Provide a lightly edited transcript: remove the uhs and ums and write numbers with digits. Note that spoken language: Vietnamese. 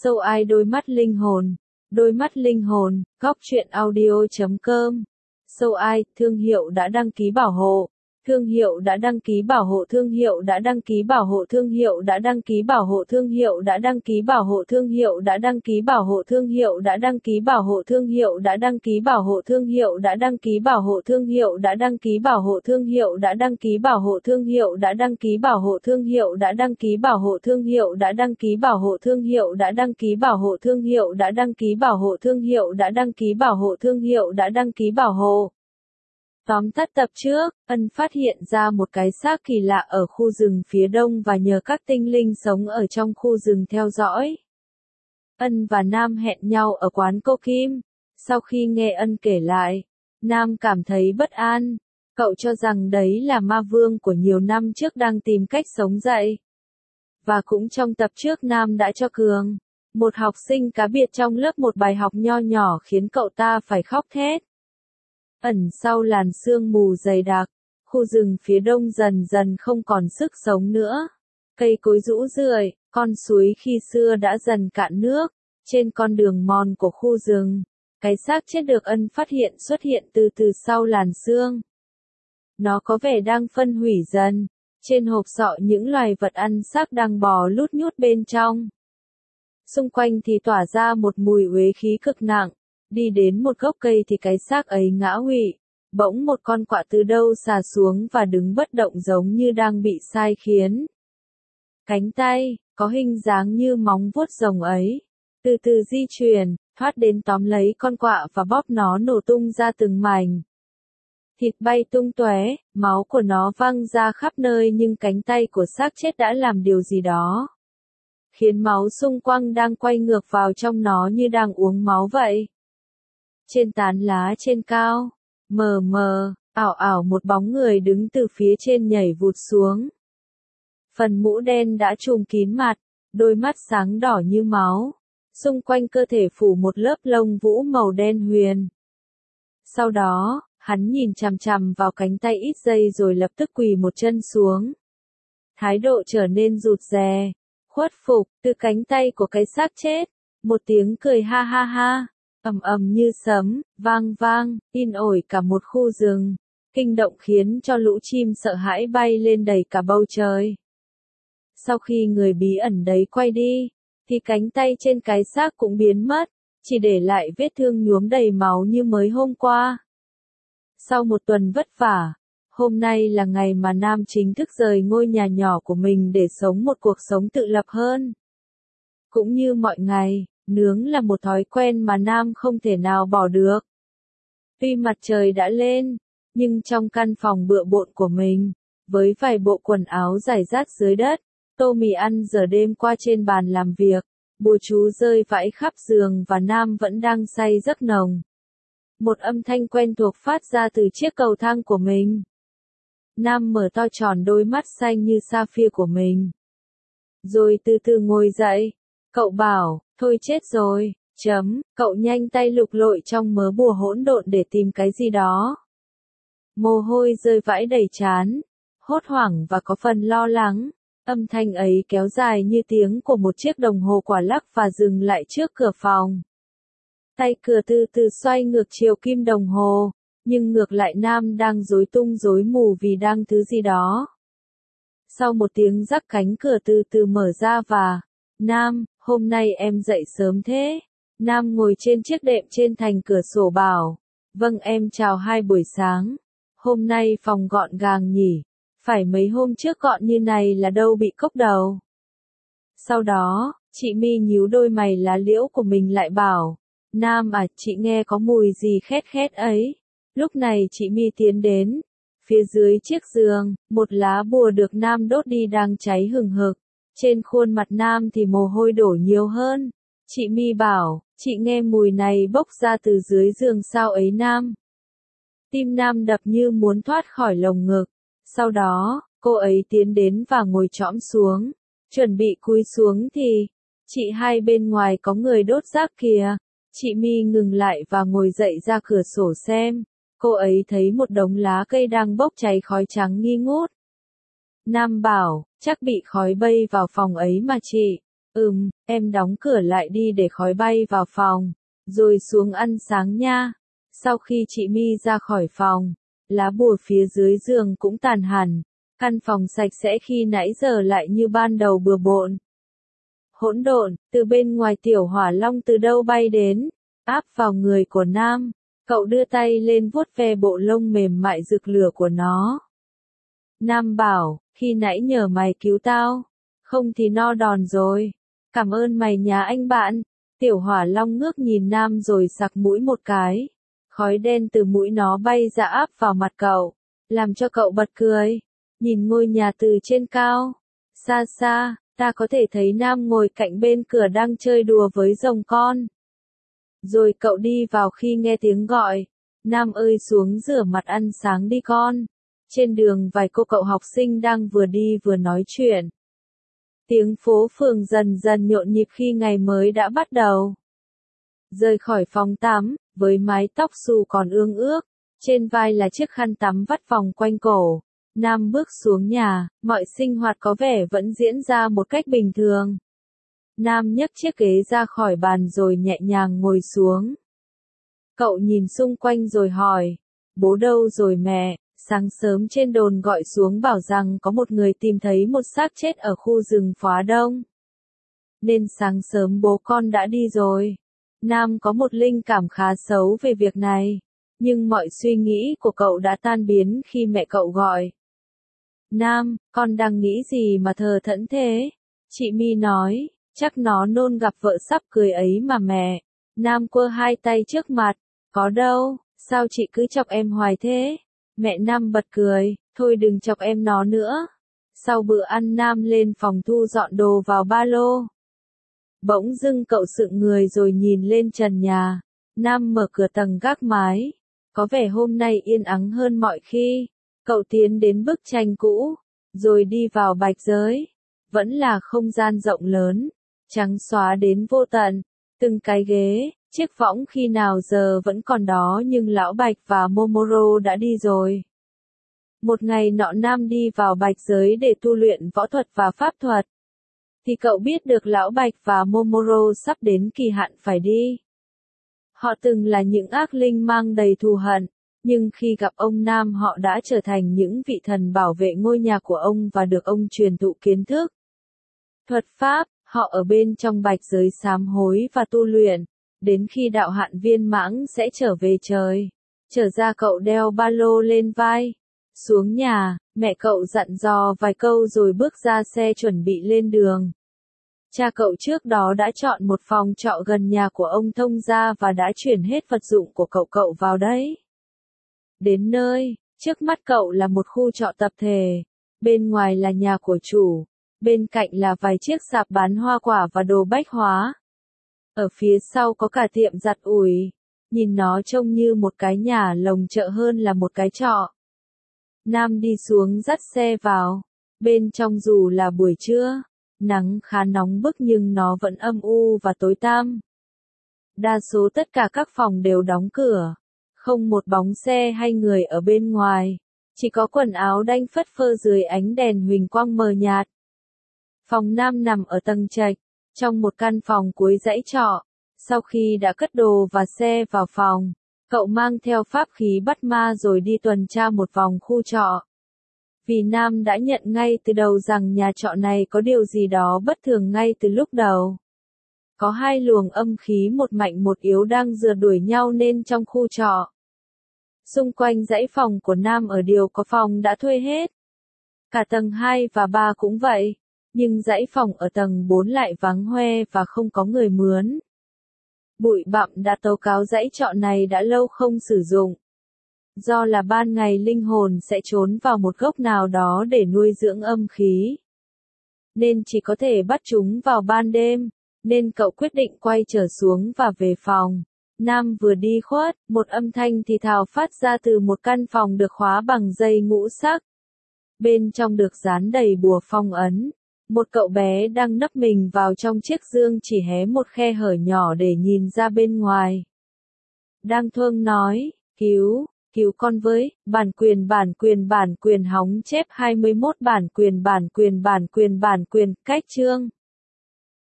Sâu ai đôi mắt linh hồn, góc truyện audio.com. Sâu ai, thương hiệu đã đăng ký bảo hộ. Thương hiệu đã đăng ký bảo hộ, thương hiệu đã đăng ký bảo hộ, thương hiệu đã đăng ký bảo hộ, thương hiệu đã đăng ký bảo hộ, thương hiệu đã đăng ký bảo hộ, thương hiệu đã đăng ký bảo hộ, thương hiệu đã đăng ký bảo hộ, thương hiệu đã đăng ký bảo hộ, thương hiệu đã đăng ký bảo hộ, thương hiệu đã đăng ký bảo hộ, thương hiệu đã đăng ký bảo hộ, thương hiệu đã đăng ký bảo hộ, thương hiệu đã đăng ký bảo hộ, thương hiệu đã đăng ký bảo hộ, thương hiệu đã đăng ký bảo hộ, thương hiệu đã đăng ký bảo hộ, thương hiệu đã đăng ký bảo hộ. Tóm tắt tập trước, Ân phát hiện ra một cái xác kỳ lạ ở khu rừng phía đông và nhờ các tinh linh sống ở trong khu rừng theo dõi. Ân và Nam hẹn nhau ở quán cô Kim. Sau khi nghe Ân kể lại, Nam cảm thấy bất an. Cậu cho rằng đấy là ma vương của nhiều năm trước đang tìm cách sống dậy. Và cũng trong tập trước Nam đã cho Cường, một học sinh cá biệt trong lớp, một bài học nho nhỏ khiến cậu ta phải khóc thét. Ẩn sau làn sương mù dày đặc, khu rừng phía đông dần dần không còn sức sống nữa. Cây cối rũ rượi, con suối khi xưa đã dần cạn nước. Trên con đường mòn của khu rừng, cái xác chết được Ân phát hiện xuất hiện từ từ sau làn sương. Nó có vẻ đang phân hủy dần. Trên hộp sọ những loài vật ăn xác đang bò lút nhút bên trong. Xung quanh thì tỏa ra một mùi uế khí cực nặng. Đi đến một gốc cây thì cái xác ấy ngã quỵ. Bỗng một con quạ từ đâu xà xuống và đứng bất động giống như đang bị sai khiến. Cánh tay, có hình dáng như móng vuốt rồng ấy, từ từ di chuyển, thoát đến tóm lấy con quạ và bóp nó nổ tung ra từng mảnh. Thịt bay tung tóe, máu của nó văng ra khắp nơi, nhưng cánh tay của xác chết đã làm điều gì đó, khiến máu xung quanh đang quay ngược vào trong nó như đang uống máu vậy. Trên tán lá trên cao, mờ mờ, ảo ảo một bóng người đứng từ phía trên nhảy vụt xuống. Phần mũ đen đã trùm kín mặt, đôi mắt sáng đỏ như máu. Xung quanh cơ thể phủ một lớp lông vũ màu đen huyền. Sau đó, hắn nhìn chằm chằm vào cánh tay ít giây rồi lập tức quỳ một chân xuống. Thái độ trở nên rụt rè, khuất phục, từ cánh tay của cái xác chết. Một tiếng cười ha ha ha, ầm ầm như sấm, vang vang, in ỏi cả một khu rừng. Kinh động khiến cho lũ chim sợ hãi bay lên đầy cả bầu trời. Sau khi người bí ẩn đấy quay đi, thì cánh tay trên cái xác cũng biến mất, chỉ để lại vết thương nhuốm đầy máu như mới hôm qua. Sau một tuần vất vả, hôm nay là ngày mà Nam chính thức rời ngôi nhà nhỏ của mình để sống một cuộc sống tự lập hơn. Cũng như mọi ngày, nướng là một thói quen mà Nam không thể nào bỏ được. Tuy mặt trời đã lên, nhưng trong căn phòng bừa bộn của mình, với vài bộ quần áo rải rác dưới đất, tô mì ăn giờ đêm qua trên bàn làm việc, bùa chú rơi vãi khắp giường và Nam vẫn đang say giấc nồng. Một âm thanh quen thuộc phát ra từ chiếc cầu thang của mình. Nam mở to tròn đôi mắt xanh như sapphire của mình. Rồi từ từ ngồi dậy. Cậu bảo, thôi chết rồi, cậu nhanh tay lục lội trong mớ bùa hỗn độn để tìm cái gì đó. Mồ hôi rơi vãi đầy trán, hốt hoảng và có phần lo lắng. Âm thanh ấy kéo dài như tiếng của một chiếc đồng hồ quả lắc và dừng lại trước cửa phòng. Tay cửa từ từ xoay ngược chiều kim đồng hồ, nhưng ngược lại Nam đang rối tung rối mù vì đang thứ gì đó. Sau một tiếng rắc cánh cửa từ từ mở ra và, Nam, hôm nay em dậy sớm thế. Nam ngồi trên chiếc đệm trên thành cửa sổ bảo, vâng em chào hai buổi sáng. Hôm nay phòng gọn gàng nhỉ, phải mấy hôm trước gọn như này là đâu bị cốc đầu. Sau đó, chị My nhíu đôi mày lá liễu của mình lại bảo, Nam à, chị nghe có mùi gì khét khét ấy. Lúc này chị My tiến đến. Phía dưới chiếc giường, một lá bùa được Nam đốt đi đang cháy hừng hực. Trên khuôn mặt Nam thì mồ hôi đổ nhiều hơn. Chị My bảo, chị nghe mùi này bốc ra từ dưới giường sao ấy Nam. Tim Nam đập như muốn thoát khỏi lồng ngực. Sau đó, cô ấy tiến đến và ngồi chõm xuống. Chuẩn bị cúi xuống thì, chị hai bên ngoài có người đốt rác kìa. Chị My ngừng lại và ngồi dậy ra cửa sổ xem. Cô ấy thấy một đống lá cây đang bốc cháy khói trắng nghi ngút. Nam bảo, chắc bị khói bay vào phòng ấy mà chị. Em đóng cửa lại đi để khói bay vào phòng, rồi xuống ăn sáng nha. Sau khi chị My ra khỏi phòng, lá bùa phía dưới giường cũng tàn hẳn, căn phòng sạch sẽ khi nãy giờ lại như ban đầu bừa bộn. Hỗn độn, từ bên ngoài tiểu hỏa long từ đâu bay đến, áp vào người của Nam. Cậu đưa tay lên vuốt ve bộ lông mềm mại rực lửa của nó. Nam bảo, khi nãy nhờ mày cứu tao, không thì no đòn rồi. Cảm ơn mày nhà anh bạn. Tiểu hỏa long ngước nhìn Nam rồi sặc mũi một cái. Khói đen từ mũi nó bay ra áp vào mặt cậu, làm cho cậu bật cười. Nhìn ngôi nhà từ trên cao, xa xa, ta có thể thấy Nam ngồi cạnh bên cửa đang chơi đùa với rồng con. Rồi cậu đi vào khi nghe tiếng gọi. Nam ơi xuống rửa mặt ăn sáng đi con. Trên đường vài cô cậu học sinh đang vừa đi vừa nói chuyện. Tiếng phố phường dần dần nhộn nhịp khi ngày mới đã bắt đầu. Rời khỏi phòng tắm, với mái tóc xù còn ương ước, trên vai là chiếc khăn tắm vắt vòng quanh cổ. Nam bước xuống nhà, mọi sinh hoạt có vẻ vẫn diễn ra một cách bình thường. Nam nhấc chiếc ghế ra khỏi bàn rồi nhẹ nhàng ngồi xuống. Cậu nhìn xung quanh rồi hỏi, bố đâu rồi mẹ? Sáng sớm trên đồn gọi xuống bảo rằng có một người tìm thấy một xác chết ở khu rừng Phá Đông. Nên sáng sớm bố con đã đi rồi. Nam có một linh cảm khá xấu về việc này, nhưng mọi suy nghĩ của cậu đã tan biến khi mẹ cậu gọi. Nam, con đang nghĩ gì mà thờ thẫn thế? Chị My nói, chắc nó nôn gặp vợ sắp cưới ấy mà mẹ. Nam quơ hai tay trước mặt, có đâu, sao chị cứ chọc em hoài thế? Mẹ Nam bật cười, thôi đừng chọc em nó nữa. Sau bữa ăn Nam lên phòng thu dọn đồ vào ba lô. Bỗng dưng cậu sững người rồi nhìn lên trần nhà. Nam mở cửa tầng gác mái. Có vẻ hôm nay yên ắng hơn mọi khi. Cậu tiến đến bức tranh cũ, rồi đi vào bạch giới. Vẫn là không gian rộng lớn, trắng xóa đến vô tận. Từng cái ghế, chiếc võng khi nào giờ vẫn còn đó nhưng Lão Bạch và Momoro đã đi rồi. Một ngày nọ Nam đi vào bạch giới để tu luyện võ thuật và pháp thuật. Thì cậu biết được Lão Bạch và Momoro sắp đến kỳ hạn phải đi. Họ từng là những ác linh mang đầy thù hận, nhưng khi gặp ông Nam họ đã trở thành những vị thần bảo vệ ngôi nhà của ông và được ông truyền thụ kiến thức. Thuật pháp, họ ở bên trong bạch giới sám hối và tu luyện, đến khi đạo hạn viên mãn sẽ trở về trời. Trở ra cậu đeo ba lô lên vai. Xuống nhà, mẹ cậu dặn dò vài câu rồi bước ra xe chuẩn bị lên đường. Cha cậu trước đó đã chọn một phòng trọ gần nhà của ông thông gia và đã chuyển hết vật dụng của cậu vào đấy. Đến nơi, trước mắt cậu là một khu trọ tập thể. Bên ngoài là nhà của chủ. Bên cạnh là vài chiếc sạp bán hoa quả và đồ bách hóa. Ở phía sau có cả tiệm giặt ủi. Nhìn nó trông như một cái nhà lồng chợ hơn là một cái trọ. Nam đi xuống dắt xe vào. Bên trong dù là buổi trưa, nắng khá nóng bức nhưng nó vẫn âm u và tối tăm. Đa số tất cả các phòng đều đóng cửa. Không một bóng xe hay người ở bên ngoài. Chỉ có quần áo đanh phất phơ dưới ánh đèn huỳnh quang mờ nhạt. Phòng Nam nằm ở tầng trệt, trong một căn phòng cuối dãy trọ. Sau khi đã cất đồ và xe vào phòng, cậu mang theo pháp khí bắt ma rồi đi tuần tra một vòng khu trọ. Vì Nam đã nhận ngay từ đầu rằng nhà trọ này có điều gì đó bất thường ngay từ lúc đầu. Có hai luồng âm khí một mạnh một yếu đang rượt đuổi nhau nên trong khu trọ. Xung quanh dãy phòng của Nam ở đều có phòng đã thuê hết. Cả tầng 2 và 3 cũng vậy. Nhưng dãy phòng ở tầng 4 lại vắng hoe và không có người mướn. Bụi bặm đã tố cáo dãy trọ này đã lâu không sử dụng. Do là ban ngày linh hồn sẽ trốn vào một gốc nào đó để nuôi dưỡng âm khí. Nên chỉ có thể bắt chúng vào ban đêm. Nên cậu quyết định quay trở xuống và về phòng. Nam vừa đi khuất, một âm thanh thì thào phát ra từ một căn phòng được khóa bằng dây ngũ sắc. Bên trong được dán đầy bùa phong ấn. Một cậu bé đang nấp mình vào trong chiếc giường chỉ hé một khe hở nhỏ để nhìn ra bên ngoài. Đang thương nói, cứu con với, bản quyền hóng chép 21 bản quyền, cách chương.